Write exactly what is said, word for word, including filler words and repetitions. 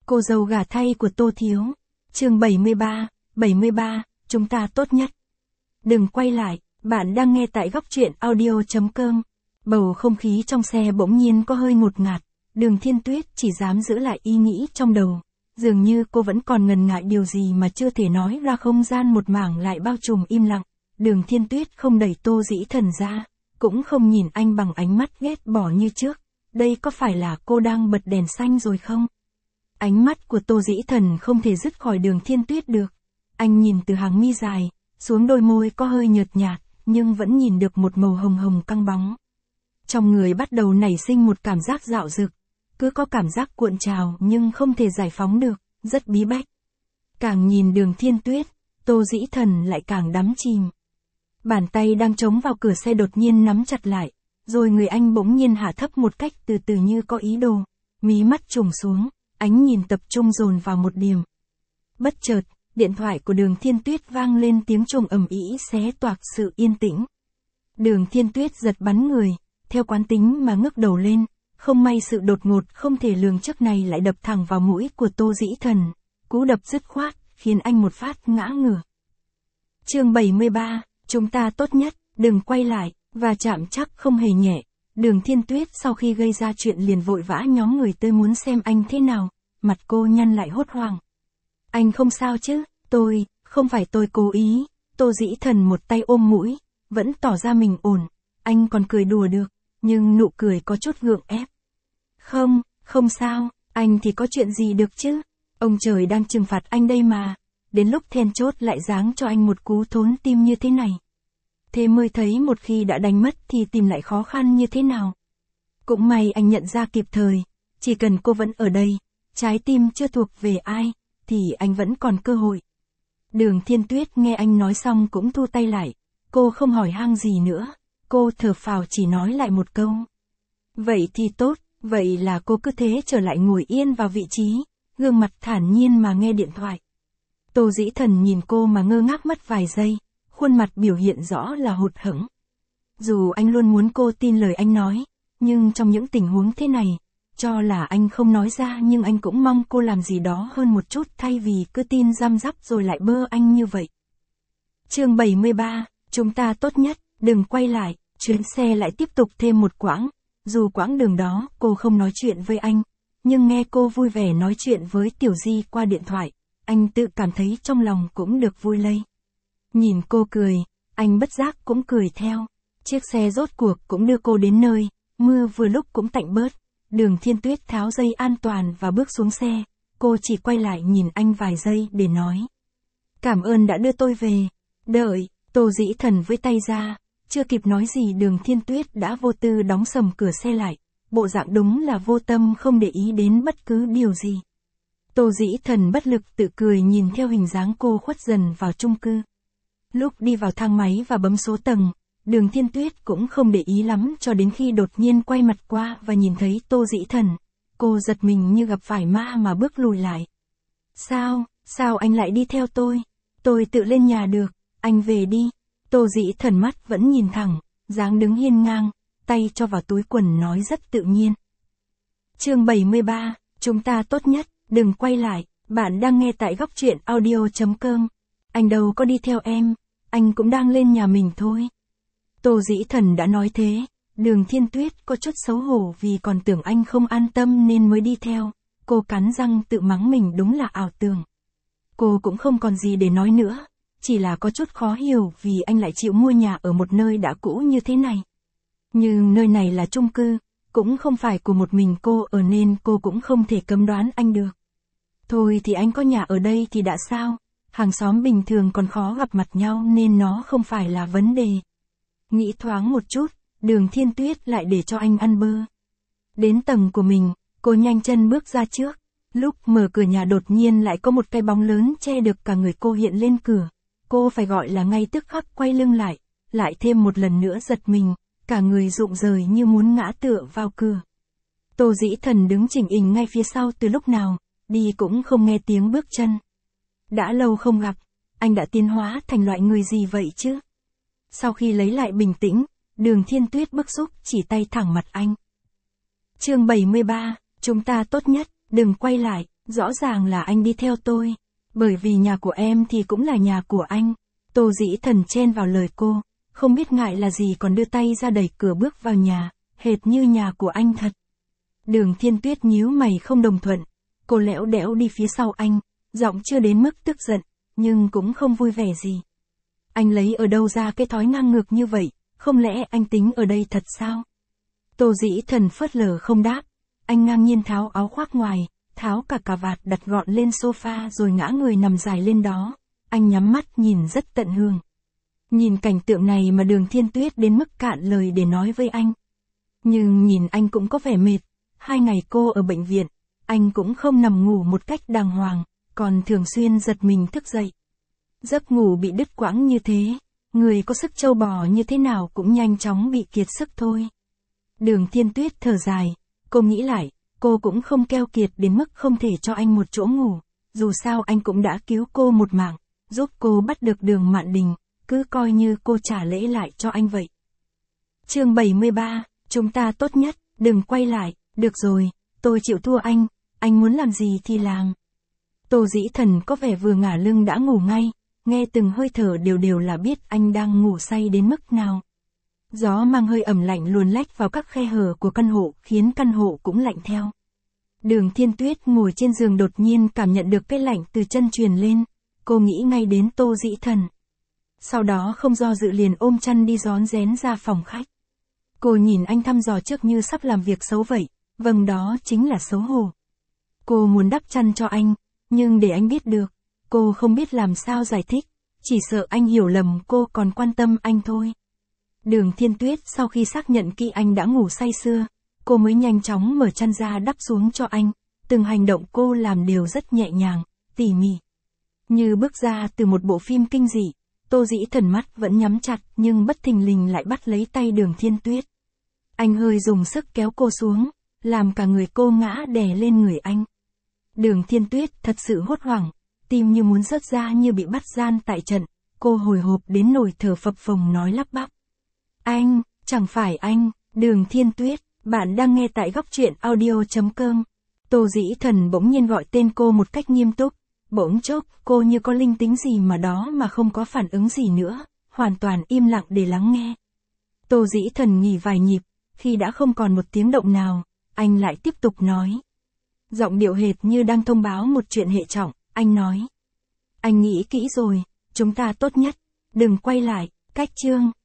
Cô dâu gả thay của Tô Thiếu. Chương bảy mươi ba, bảy mươi ba, chúng ta tốt nhất. Đừng quay lại, bạn đang nghe tại góc truyện audio chấm com. Bầu không khí trong xe bỗng nhiên có hơi ngột ngạt, Đường Thiên Tuyết chỉ dám giữ lại ý nghĩ trong đầu. Dường như cô vẫn còn ngần ngại điều gì mà chưa thể nói ra, không gian một mảng lại bao trùm im lặng. Đường Thiên Tuyết không đẩy Tô Dĩ Thần ra, cũng không nhìn anh bằng ánh mắt ghét bỏ như trước. Đây có phải là cô đang bật đèn xanh rồi không? Ánh mắt của Tô Dĩ Thần không thể dứt khỏi Đường Thiên Tuyết được. Anh nhìn từ hàng mi dài, xuống đôi môi có hơi nhợt nhạt, nhưng vẫn nhìn được một màu hồng hồng căng bóng. Trong người bắt đầu nảy sinh một cảm giác dạo dực, cứ có cảm giác cuộn trào nhưng không thể giải phóng được, rất bí bách. Càng nhìn Đường Thiên Tuyết, Tô Dĩ Thần lại càng đắm chìm. Bàn tay đang chống vào cửa xe đột nhiên nắm chặt lại, rồi người anh bỗng nhiên hạ thấp một cách từ từ như có ý đồ, mí mắt trùng xuống, ánh nhìn tập trung dồn vào một điểm. Bất chợt, điện thoại của Đường Thiên Tuyết vang lên tiếng chuông ầm ĩ xé toạc sự yên tĩnh. Đường Thiên Tuyết giật bắn người, theo quán tính mà ngước đầu lên, không may sự đột ngột không thể lường trước này lại đập thẳng vào mũi của Tô Dĩ Thần, cú đập dứt khoát, khiến anh một phát ngã ngửa. Chương bảy mươi ba, chúng ta tốt nhất, đừng quay lại, và chạm chắc không hề nhẹ. Đường Thiên Tuyết sau khi gây ra chuyện liền vội vã nhóm người tới muốn xem anh thế nào, mặt cô nhăn lại hốt hoảng. Anh không sao chứ? Tôi, không phải tôi cố ý. Tô Dĩ Thần một tay ôm mũi, vẫn tỏ ra mình ổn, anh còn cười đùa được, nhưng nụ cười có chút gượng ép. Không, không sao, anh thì có chuyện gì được chứ? Ông trời đang trừng phạt anh đây mà, đến lúc then chốt lại giáng cho anh một cú thốn tim như thế này. Thế mới thấy một khi đã đánh mất thì tìm lại khó khăn như thế nào. Cũng may anh nhận ra kịp thời, chỉ cần cô vẫn ở đây, trái tim chưa thuộc về ai, thì anh vẫn còn cơ hội. Đường Thiên Tuyết nghe anh nói xong cũng thu tay lại, cô không hỏi han gì nữa, cô thở phào chỉ nói lại một câu. Vậy thì tốt, vậy là cô cứ thế trở lại ngồi yên vào vị trí, gương mặt thản nhiên mà nghe điện thoại. Tô Dĩ Thần nhìn cô mà ngơ ngác mất vài giây, khuôn mặt biểu hiện rõ là hụt hẫng. Dù anh luôn muốn cô tin lời anh nói, nhưng trong những tình huống thế này, cho là anh không nói ra nhưng anh cũng mong cô làm gì đó hơn một chút thay vì cứ tin răm rắp rồi lại bơ anh như vậy. Chương bảy mươi ba, chúng ta tốt nhất, đừng quay lại, chuyến xe lại tiếp tục thêm một quãng. Dù quãng đường đó cô không nói chuyện với anh, nhưng nghe cô vui vẻ nói chuyện với Tiểu Di qua điện thoại, anh tự cảm thấy trong lòng cũng được vui lây. Nhìn cô cười, anh bất giác cũng cười theo. Chiếc xe rốt cuộc cũng đưa cô đến nơi, mưa vừa lúc cũng tạnh bớt. Đường Thiên Tuyết tháo dây an toàn và bước xuống xe, cô chỉ quay lại nhìn anh vài giây để nói. Cảm ơn đã đưa tôi về. Đợi, Tô Dĩ Thần với tay ra, chưa kịp nói gì Đường Thiên Tuyết đã vô tư đóng sầm cửa xe lại, bộ dạng đúng là vô tâm không để ý đến bất cứ điều gì. Tô Dĩ Thần bất lực tự cười nhìn theo hình dáng cô khuất dần vào chung cư. Lúc đi vào thang máy và bấm số tầng, Đường Thiên Tuyết cũng không để ý lắm cho đến khi đột nhiên quay mặt qua và nhìn thấy Tô Dĩ Thần. Cô giật mình như gặp phải ma mà bước lùi lại. Sao, sao anh lại đi theo tôi? Tôi tự lên nhà được, anh về đi. Tô Dĩ Thần mắt vẫn nhìn thẳng, dáng đứng hiên ngang, tay cho vào túi quần nói rất tự nhiên. Chương bảy mươi ba, chúng ta tốt nhất, đừng quay lại, bạn đang nghe tại góc truyện audio chấm com. Anh đâu có đi theo em, anh cũng đang lên nhà mình thôi. Tô Dĩ Thần đã nói thế, Đường Thiên Tuyết có chút xấu hổ vì còn tưởng anh không an tâm nên mới đi theo. Cô cắn răng tự mắng mình đúng là ảo tưởng. Cô cũng không còn gì để nói nữa, chỉ là có chút khó hiểu vì anh lại chịu mua nhà ở một nơi đã cũ như thế này. Nhưng nơi này là chung cư, cũng không phải của một mình cô ở nên cô cũng không thể cấm đoán anh được. Thôi thì anh có nhà ở đây thì đã sao, hàng xóm bình thường còn khó gặp mặt nhau nên nó không phải là vấn đề. Nghĩ thoáng một chút, Đường Thiên Tuyết lại để cho anh ăn bơ. Đến tầng của mình, cô nhanh chân bước ra trước. Lúc mở cửa nhà đột nhiên lại có một cái bóng lớn che được cả người cô hiện lên cửa. Cô phải gọi là ngay tức khắc quay lưng lại, lại thêm một lần nữa giật mình, cả người rụng rời như muốn ngã tựa vào cửa. Tô Dĩ Thần đứng chỉnh hình ngay phía sau từ lúc nào, đi cũng không nghe tiếng bước chân. Đã lâu không gặp, anh đã tiến hóa thành loại người gì vậy chứ? Sau khi lấy lại bình tĩnh, Đường Thiên Tuyết bức xúc chỉ tay thẳng mặt anh. Chương bảy mươi ba, chúng ta tốt nhất, đừng quay lại, Rõ ràng là anh đi theo tôi. Bởi vì nhà của em thì cũng là nhà của anh. Tô Dĩ Thần chen vào lời cô, không biết ngại là gì còn đưa tay ra đẩy cửa bước vào nhà, hệt như nhà của anh thật. Đường Thiên Tuyết nhíu mày không đồng thuận, cô lẽo đẽo đi phía sau anh, giọng chưa đến mức tức giận, nhưng cũng không vui vẻ gì. Anh lấy ở đâu ra cái thói ngang ngược như vậy, không lẽ anh tính ở đây thật sao? Tô Dĩ Thần phớt lờ không đáp, anh ngang nhiên tháo áo khoác ngoài, tháo cả cà vạt đặt gọn lên sofa rồi ngã người nằm dài lên đó, anh nhắm mắt nhìn rất tận hưởng. Nhìn cảnh tượng này mà Đường Thiên Tuyết đến mức cạn lời để nói với anh. Nhưng nhìn anh cũng có vẻ mệt, hai ngày cô ở bệnh viện, anh cũng không nằm ngủ một cách đàng hoàng, còn thường xuyên giật mình thức dậy. Giấc ngủ bị đứt quãng như thế, người có sức trâu bò như thế nào cũng nhanh chóng bị kiệt sức thôi. Đường Thiên Tuyết thở dài, cô nghĩ lại, cô cũng không keo kiệt đến mức không thể cho anh một chỗ ngủ, dù sao anh cũng đã cứu cô một mạng, giúp cô bắt được Đường Mạn Đình, cứ coi như cô trả lễ lại cho anh vậy. Chương bảy mươi ba, chúng ta tốt nhất, đừng quay lại, được rồi, tôi chịu thua anh, anh muốn làm gì thì làm. Tô Dĩ Thần có vẻ vừa ngả lưng đã ngủ ngay, nghe từng hơi thở đều đều là biết anh đang ngủ say đến mức nào. Gió mang hơi ẩm lạnh luồn lách vào các khe hở của căn hộ khiến căn hộ cũng lạnh theo. Đường Thiên Tuyết ngồi trên giường đột nhiên cảm nhận được cái lạnh từ chân truyền lên, cô nghĩ ngay đến Tô Dĩ Thần. Sau đó không do dự liền ôm chăn đi rón rén ra phòng khách. Cô nhìn anh thăm dò trước như sắp làm việc xấu vậy, vâng đó chính là xấu hổ. Cô muốn đắp chăn cho anh, nhưng để anh biết được, cô không biết làm sao giải thích, chỉ sợ anh hiểu lầm cô còn quan tâm anh thôi. Đường Thiên Tuyết sau khi xác nhận kỹ anh đã ngủ say sưa, cô mới nhanh chóng mở chăn ra đắp xuống cho anh, từng hành động cô làm đều rất nhẹ nhàng, tỉ mỉ. Như bước ra từ một bộ phim kinh dị, Tô Dĩ Thần mắt vẫn nhắm chặt nhưng bất thình lình lại bắt lấy tay Đường Thiên Tuyết. Anh hơi dùng sức kéo cô xuống, làm cả người cô ngã đè lên người anh. Đường Thiên Tuyết thật sự hốt hoảng, tim như muốn rớt ra như bị bắt gian tại trận, cô hồi hộp đến nỗi thở phập phồng nói lắp bắp. Anh, chẳng phải anh, Đường Thiên Tuyết, bạn đang nghe tại góc truyện audio chấm com. Tô Dĩ Thần bỗng nhiên gọi tên cô một cách nghiêm túc, bỗng chốc cô như có linh tính gì mà đó mà không có phản ứng gì nữa, hoàn toàn im lặng để lắng nghe. Tô Dĩ Thần nghỉ vài nhịp, khi đã không còn một tiếng động nào, anh lại tiếp tục nói. Giọng điệu hệt như đang thông báo một chuyện hệ trọng, anh nói. Anh nghĩ kỹ rồi, chúng ta tốt nhất, đừng quay lại, cách chương.